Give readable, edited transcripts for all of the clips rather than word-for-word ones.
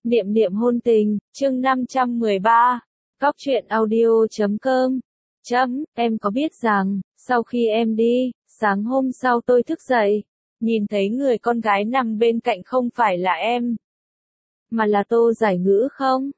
Niệm niệm hôn tình, chương 513, Cóc truyện audio.com. Em có biết rằng, sau khi em đi, sáng hôm sau tôi thức dậy, nhìn thấy người con gái nằm bên cạnh không phải là em, mà là Tô Giải Ngữ không?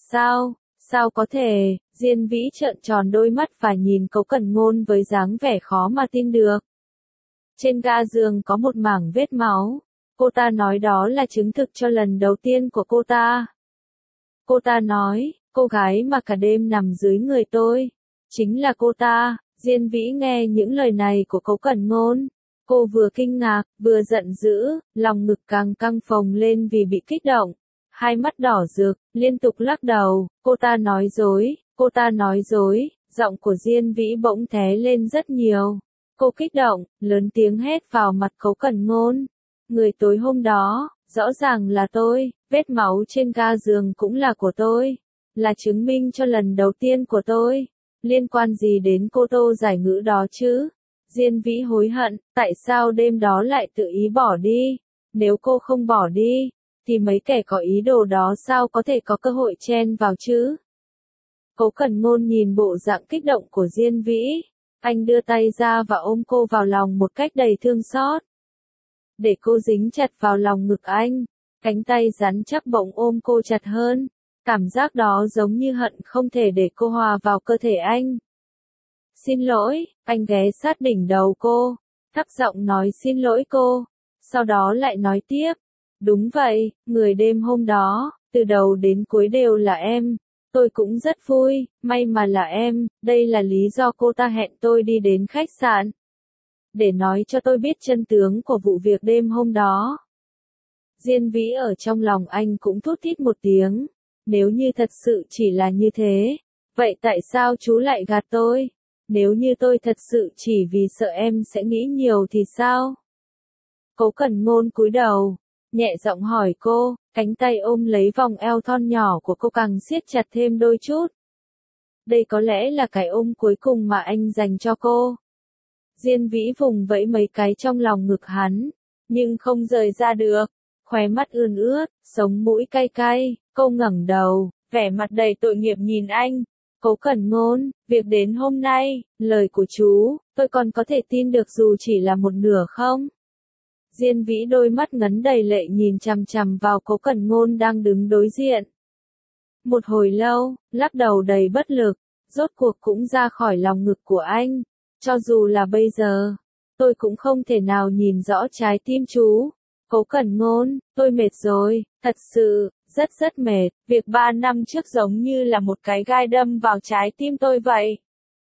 Sao có thể? Diên Vĩ trợn tròn đôi mắt và nhìn Cấu Cẩn Ngôn với dáng vẻ khó mà tin được. Trên ga giường có một mảng vết máu. Cô ta nói đó là chứng thực cho lần đầu tiên của cô ta. Cô ta nói, cô gái mà cả đêm nằm dưới người tôi, chính là cô ta. Diên Vĩ nghe những lời này của Cấu Cẩn Ngôn. Cô vừa kinh ngạc, vừa giận dữ, lòng ngực càng căng phồng lên vì bị kích động. Hai mắt đỏ rực, liên tục lắc đầu, cô ta nói dối, giọng của Diên Vĩ bỗng té lên rất nhiều. Cô kích động, lớn tiếng hét vào mặt Cấu Cẩn Ngôn. Người tối hôm đó, rõ ràng là tôi, vết máu trên ga giường cũng là của tôi, là chứng minh cho lần đầu tiên của tôi. Liên quan gì đến cô Tô Giải Ngữ đó chứ? Diên Vĩ hối hận, tại sao đêm đó lại tự ý bỏ đi? Nếu cô không bỏ đi, thì mấy kẻ có ý đồ đó sao có thể có cơ hội chen vào chứ? Cấu Cẩn Ngôn nhìn bộ dạng kích động của Diên Vĩ, anh đưa tay ra và ôm cô vào lòng một cách đầy thương xót. Để cô dính chặt vào lòng ngực anh, cánh tay rắn chắc bỗng ôm cô chặt hơn. Cảm giác đó giống như hận không thể để cô hòa vào cơ thể anh. Xin lỗi, anh ghé sát đỉnh đầu cô, thấp giọng nói xin lỗi cô, sau đó lại nói tiếp. Đúng vậy, người đêm hôm đó, từ đầu đến cuối đều là em. Tôi cũng rất vui, may mà là em, đây là lý do cô ta hẹn tôi đi đến khách sạn. Để nói cho tôi biết chân tướng của vụ việc đêm hôm đó. Diên Vĩ ở trong lòng anh cũng thút thít một tiếng. Nếu như thật sự chỉ là như thế, vậy tại sao chú lại gạt tôi? Nếu như tôi thật sự chỉ vì sợ em sẽ nghĩ nhiều thì sao? Cấu Cẩn Ngôn cúi đầu, nhẹ giọng hỏi cô, cánh tay ôm lấy vòng eo thon nhỏ của cô càng siết chặt thêm đôi chút. Đây có lẽ là cái ôm cuối cùng mà anh dành cho cô. Diên Vĩ vùng vẫy mấy cái trong lòng ngực hắn, nhưng không rời ra được, khóe mắt ươn ướt, sống mũi cay cay, cô ngẩng đầu, vẻ mặt đầy tội nghiệp nhìn anh. Cấu Cẩn Ngôn, việc đến hôm nay, lời của chú, tôi còn có thể tin được dù chỉ là một nửa không? Diên Vĩ đôi mắt ngấn đầy lệ nhìn chằm chằm vào Cấu Cẩn Ngôn đang đứng đối diện. Một hồi lâu, lắc đầu đầy bất lực, rốt cuộc cũng ra khỏi lòng ngực của anh. Cho dù là bây giờ, tôi cũng không thể nào nhìn rõ trái tim chú. Cấu Cẩn Ngôn, tôi mệt rồi, thật sự, rất mệt. Việc 3 năm trước giống như là một cái gai đâm vào trái tim tôi vậy.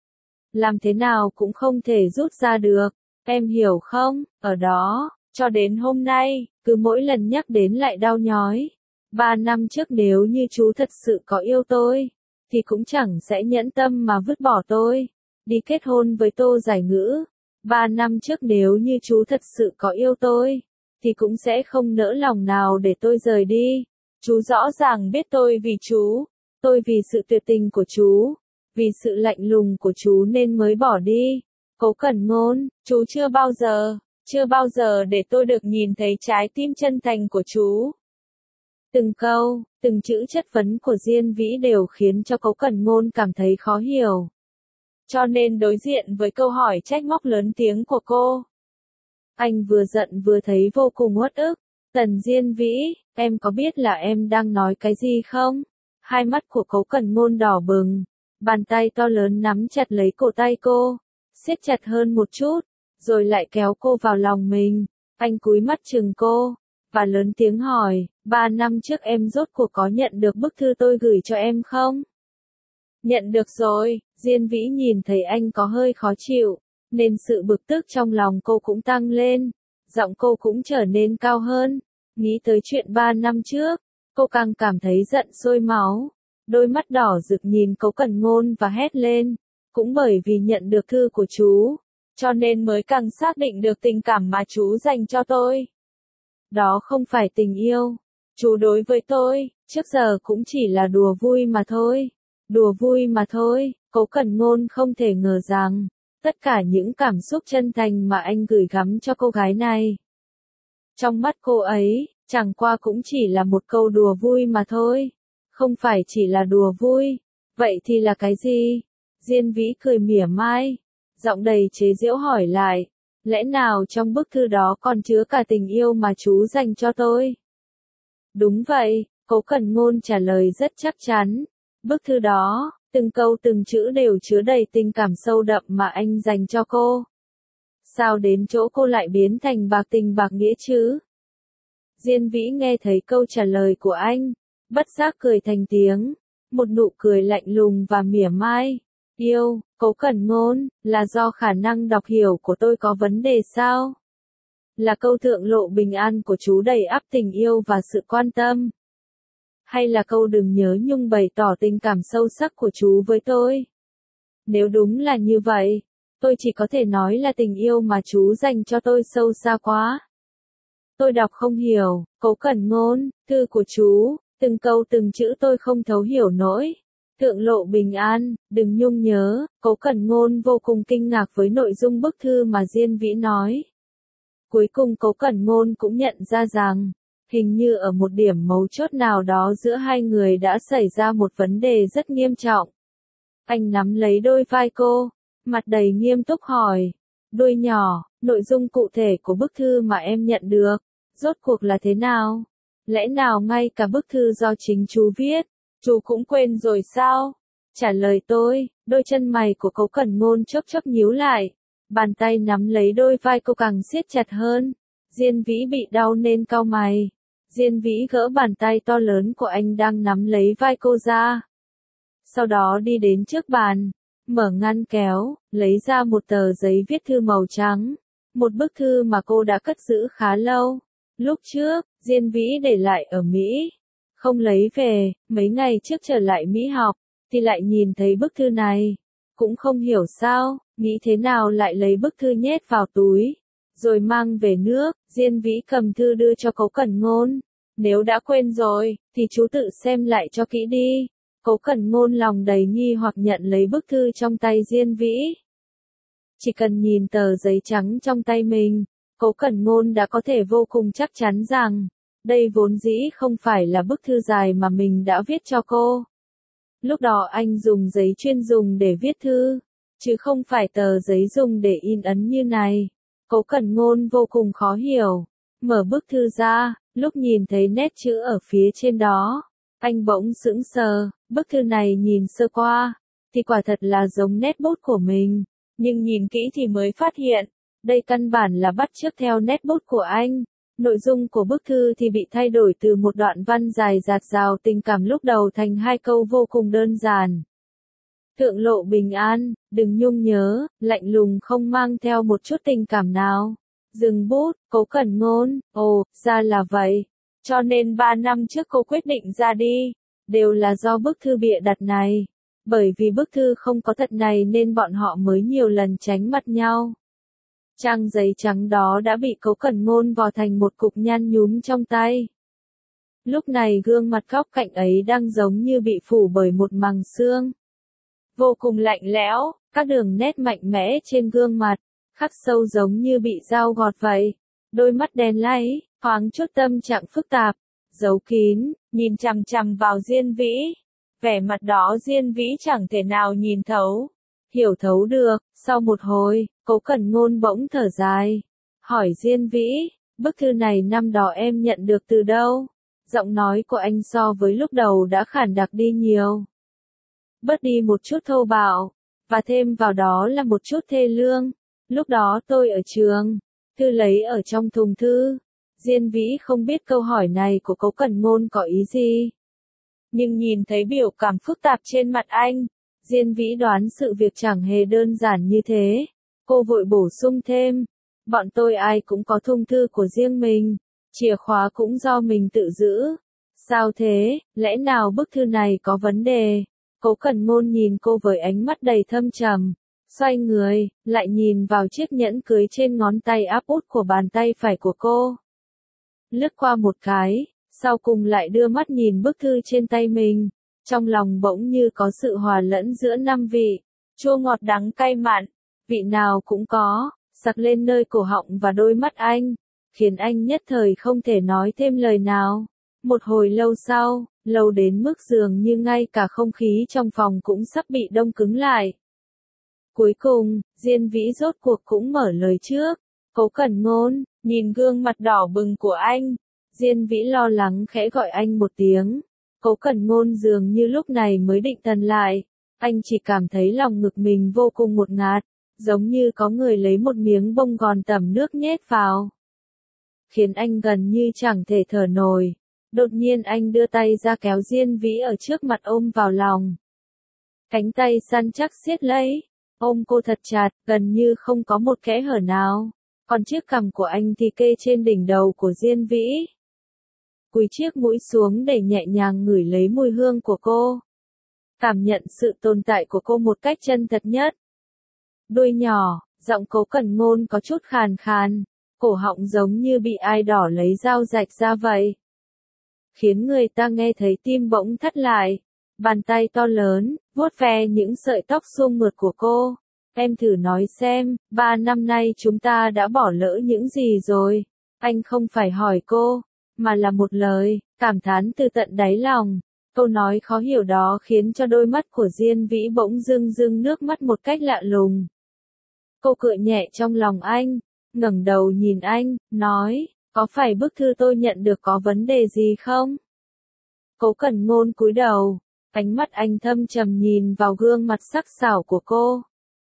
Làm thế nào cũng không thể rút ra được, em hiểu không? Ở đó, cho đến hôm nay, cứ mỗi lần nhắc đến lại đau nhói. 3 năm trước nếu như chú thật sự có yêu tôi, thì cũng chẳng sẽ nhẫn tâm mà vứt bỏ tôi, đi kết hôn với Tô Giải Ngữ. 3 năm trước nếu như chú thật sự có yêu tôi, thì cũng sẽ không nỡ lòng nào để tôi rời đi. Chú rõ ràng biết tôi vì chú, tôi vì sự tuyệt tình của chú, vì sự lạnh lùng của chú nên mới bỏ đi. Cấu Cẩn Ngôn, chú chưa bao giờ để tôi được nhìn thấy trái tim chân thành của chú. Từng câu, từng chữ chất vấn của Diên Vĩ đều khiến cho Cấu Cẩn Ngôn cảm thấy khó hiểu. Cho nên đối diện với câu hỏi trách móc lớn tiếng của cô, anh vừa giận vừa thấy vô cùng uất ức. Tần Diên Vĩ, em có biết là em đang nói cái gì không? Hai mắt của Cấu Cẩn Ngôn đỏ bừng, bàn tay to lớn nắm chặt lấy cổ tay cô, siết chặt hơn một chút, rồi lại kéo cô vào lòng mình. Anh cúi mắt chừng cô, và lớn tiếng hỏi, 3 năm trước em rốt cuộc có nhận được bức thư tôi gửi cho em không? Nhận được rồi. Diên Vĩ nhìn thấy anh có hơi khó chịu, nên sự bực tức trong lòng cô cũng tăng lên, giọng cô cũng trở nên cao hơn. Nghĩ tới chuyện 3 năm trước, cô càng cảm thấy giận sôi máu, đôi mắt đỏ rực nhìn Cấu Cẩn Ngôn và hét lên. Cũng bởi vì nhận được thư của chú, cho nên mới càng xác định được tình cảm mà chú dành cho tôi. Đó không phải tình yêu, chú đối với tôi, trước giờ cũng chỉ là đùa vui mà thôi. Đùa vui mà thôi. Cấu Cẩn Ngôn không thể ngờ rằng, tất cả những cảm xúc chân thành mà anh gửi gắm cho cô gái này, trong mắt cô ấy, Chẳng qua cũng chỉ là một câu đùa vui mà thôi. Không phải chỉ là đùa vui. Vậy thì là cái gì? Diên Vĩ cười mỉa mai. Giọng đầy chế giễu hỏi lại. Lẽ nào trong bức thư đó còn chứa cả tình yêu mà chú dành cho tôi? Đúng vậy, Cố Cẩn Ngôn trả lời rất chắc chắn. Bức thư đó, từng câu từng chữ đều chứa đầy tình cảm sâu đậm mà anh dành cho cô. Sao đến chỗ cô lại biến thành bạc tình bạc nghĩa chứ? Diên Vĩ nghe thấy câu trả lời của anh, bất giác cười thành tiếng, một nụ cười lạnh lùng và mỉa mai. Yêu, Cố Cẩn Ngôn, là do khả năng đọc hiểu của tôi có vấn đề sao? Là câu thượng lộ bình an của chú đầy ắp tình yêu và sự quan tâm? Hay là câu đừng nhớ nhung bày tỏ tình cảm sâu sắc của chú với tôi? Nếu đúng là như vậy, tôi chỉ có thể nói là tình yêu mà chú dành cho tôi sâu xa quá. Tôi đọc không hiểu, Cố Cẩn Ngôn, thư của chú, từng câu từng chữ tôi không thấu hiểu nổi. Thượng lộ bình an, đừng nhung nhớ, Cố Cẩn Ngôn vô cùng kinh ngạc với nội dung bức thư mà Diên Vĩ nói. Cuối cùng Cố Cẩn Ngôn cũng nhận ra rằng, hình như ở một điểm mấu chốt nào đó giữa hai người đã xảy ra một vấn đề rất nghiêm trọng. Anh nắm lấy đôi vai cô, mặt đầy nghiêm túc hỏi. Đôi nhỏ, nội dung cụ thể của bức thư mà em nhận được, rốt cuộc là thế nào? Lẽ nào ngay cả bức thư do chính chú viết, chú cũng quên rồi sao? Trả lời tôi, đôi chân mày của Cố Cẩn Ngôn chốc chốc nhíu lại. Bàn tay nắm lấy đôi vai cô càng siết chặt hơn. Diên Vĩ bị đau nên cau mày. Diên Vĩ gỡ bàn tay to lớn của anh đang nắm lấy vai cô ra. Sau đó đi đến trước bàn, mở ngăn kéo, lấy ra một tờ giấy viết thư màu trắng. Một bức thư mà cô đã cất giữ khá lâu. Lúc trước, Diên Vĩ để lại ở Mỹ. Không lấy về, mấy ngày trước trở lại Mỹ học, thì lại nhìn thấy bức thư này. Cũng không hiểu sao, nghĩ thế nào lại lấy bức thư nhét vào túi. Rồi mang về nước, Diên Vĩ cầm thư đưa cho Cố Cẩn Ngôn. Nếu đã quên rồi, thì chú tự xem lại cho kỹ đi. Cố Cẩn Ngôn lòng đầy nghi hoặc nhận lấy bức thư trong tay Diên Vĩ. Chỉ cần nhìn tờ giấy trắng trong tay mình, Cố Cẩn Ngôn đã có thể vô cùng chắc chắn rằng, đây vốn dĩ không phải là bức thư dài mà mình đã viết cho cô. Lúc đó anh dùng giấy chuyên dùng để viết thư, chứ không phải tờ giấy dùng để in ấn như này. Cố Cẩn Ngôn vô cùng khó hiểu. Mở bức thư ra, lúc nhìn thấy nét chữ ở phía trên đó, anh bỗng sững sờ. Bức thư này nhìn sơ qua, thì quả thật là giống nét bút của mình. Nhưng nhìn kỹ thì mới phát hiện, đây căn bản là bắt chước theo nét bút của anh. Nội dung của bức thư thì bị thay đổi từ một đoạn văn dài dạt dào tình cảm lúc đầu thành hai câu vô cùng đơn giản. Thượng lộ bình an, đừng nhung nhớ, lạnh lùng không mang theo một chút tình cảm nào. Dừng bút, Cố Cẩn Ngôn, ồ, ra là vậy. Cho nên 3 năm trước cô quyết định ra đi, đều là do bức thư bịa đặt này. Bởi vì bức thư không có thật này nên bọn họ mới nhiều lần tránh mặt nhau. Trang giấy trắng đó đã bị Cố Cẩn Ngôn vò thành một cục nhăn nhúm trong tay. Lúc này gương mặt góc cạnh ấy đang giống như bị phủ bởi một màng xương. Vô cùng lạnh lẽo, các đường nét mạnh mẽ trên gương mặt, khắc sâu giống như bị dao gọt vậy. Đôi mắt đen láy, thoáng chút tâm trạng phức tạp, giấu kín, nhìn chằm chằm vào Diên Vĩ. Vẻ mặt đó Diên Vĩ chẳng thể nào nhìn thấu, hiểu thấu được. Sau một hồi, Cố Cẩn Ngôn bỗng thở dài, hỏi Diên Vĩ, bức thư này năm đó em nhận được từ đâu? Giọng nói của anh so với lúc đầu đã khản đặc đi nhiều. Bớt đi một chút thô bạo, và thêm vào đó là một chút thê lương. Lúc đó tôi ở trường, thư lấy ở trong thùng thư. Diên Vĩ không biết câu hỏi này của Cố Cẩn Ngôn có ý gì. Nhưng nhìn thấy biểu cảm phức tạp trên mặt anh, Diên Vĩ đoán sự việc chẳng hề đơn giản như thế. Cô vội bổ sung thêm, bọn tôi ai cũng có thùng thư của riêng mình, chìa khóa cũng do mình tự giữ. Sao thế, lẽ nào bức thư này có vấn đề? Cố Cẩn Ngôn nhìn cô với ánh mắt đầy thâm trầm, xoay người, lại nhìn vào chiếc nhẫn cưới trên ngón tay áp út của bàn tay phải của cô. Lướt qua một cái, sau cùng lại đưa mắt nhìn bức thư trên tay mình, trong lòng bỗng như có sự hòa lẫn giữa 5 vị, chua ngọt đắng cay mặn, vị nào cũng có, sặc lên nơi cổ họng và đôi mắt anh. khiến anh nhất thời không thể nói thêm lời nào. Một hồi lâu sau, lâu đến mức dường như ngay cả không khí trong phòng cũng sắp bị đông cứng lại. Cuối cùng, Diên Vĩ rốt cuộc cũng mở lời trước. Cố Cẩn Ngôn, nhìn gương mặt đỏ bừng của anh, Diên Vĩ lo lắng khẽ gọi anh một tiếng. Cố Cẩn Ngôn dường như lúc này mới định thần lại, anh chỉ cảm thấy lòng ngực mình vô cùng ngột ngạt, giống như có người lấy một miếng bông gòn tẩm nước nhét vào, khiến anh gần như chẳng thể thở nổi. Đột nhiên anh đưa tay ra kéo Diên Vĩ ở trước mặt ôm vào lòng. Cánh tay săn chắc siết lấy, ôm cô thật chặt, gần như không có một kẽ hở nào. Còn chiếc cằm của anh thì kê trên đỉnh đầu của Diên Vĩ. Cúi chiếc mũi xuống để nhẹ nhàng ngửi lấy mùi hương của cô. Cảm nhận sự tồn tại của cô một cách chân thật nhất. Đuôi nhỏ, giọng Cố Cẩn Ngôn có chút khàn khàn, cổ họng giống như bị ai đỏ lấy dao rạch ra vậy. Khiến người ta nghe thấy tim bỗng thắt lại. Bàn tay to lớn, vuốt ve những sợi tóc suông mượt của cô. Em thử nói xem, 3 năm nay chúng ta đã bỏ lỡ những gì rồi? Anh không phải hỏi cô, mà là một lời, cảm thán từ tận đáy lòng. Câu nói khó hiểu đó khiến cho đôi mắt của Diên Vĩ bỗng rưng rưng nước mắt một cách lạ lùng. Cô cười nhẹ trong lòng anh, ngẩng đầu nhìn anh, nói, có phải bức thư tôi nhận được có vấn đề gì không? Cố Cẩn Ngôn cúi đầu, ánh mắt anh thâm trầm nhìn vào gương mặt sắc sảo của cô.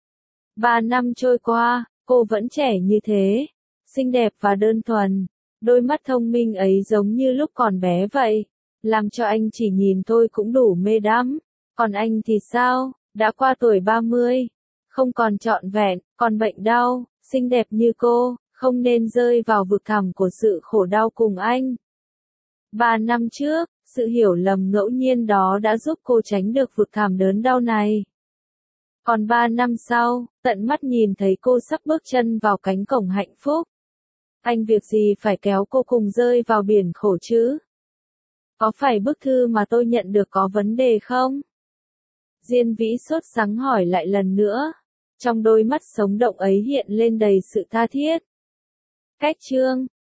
3 năm trôi qua, cô vẫn trẻ như thế, xinh đẹp và đơn thuần, đôi mắt thông minh ấy giống như lúc còn bé vậy, làm cho anh chỉ nhìn thôi cũng đủ mê đắm. Còn anh thì sao, đã qua tuổi 30, không còn trọn vẹn, còn bệnh đau, xinh đẹp như cô, không nên rơi vào vực thẳm của sự khổ đau cùng anh. 3 năm trước, sự hiểu lầm ngẫu nhiên đó đã giúp cô tránh được vực thẳm đớn đau này. Còn 3 năm sau, tận mắt nhìn thấy cô sắp bước chân vào cánh cổng hạnh phúc. Anh việc gì phải kéo cô cùng rơi vào biển khổ chứ? Có phải bức thư mà tôi nhận được có vấn đề không? Diên Vĩ sốt sắng hỏi lại lần nữa. Trong đôi mắt sống động ấy hiện lên đầy sự tha thiết. Cách chương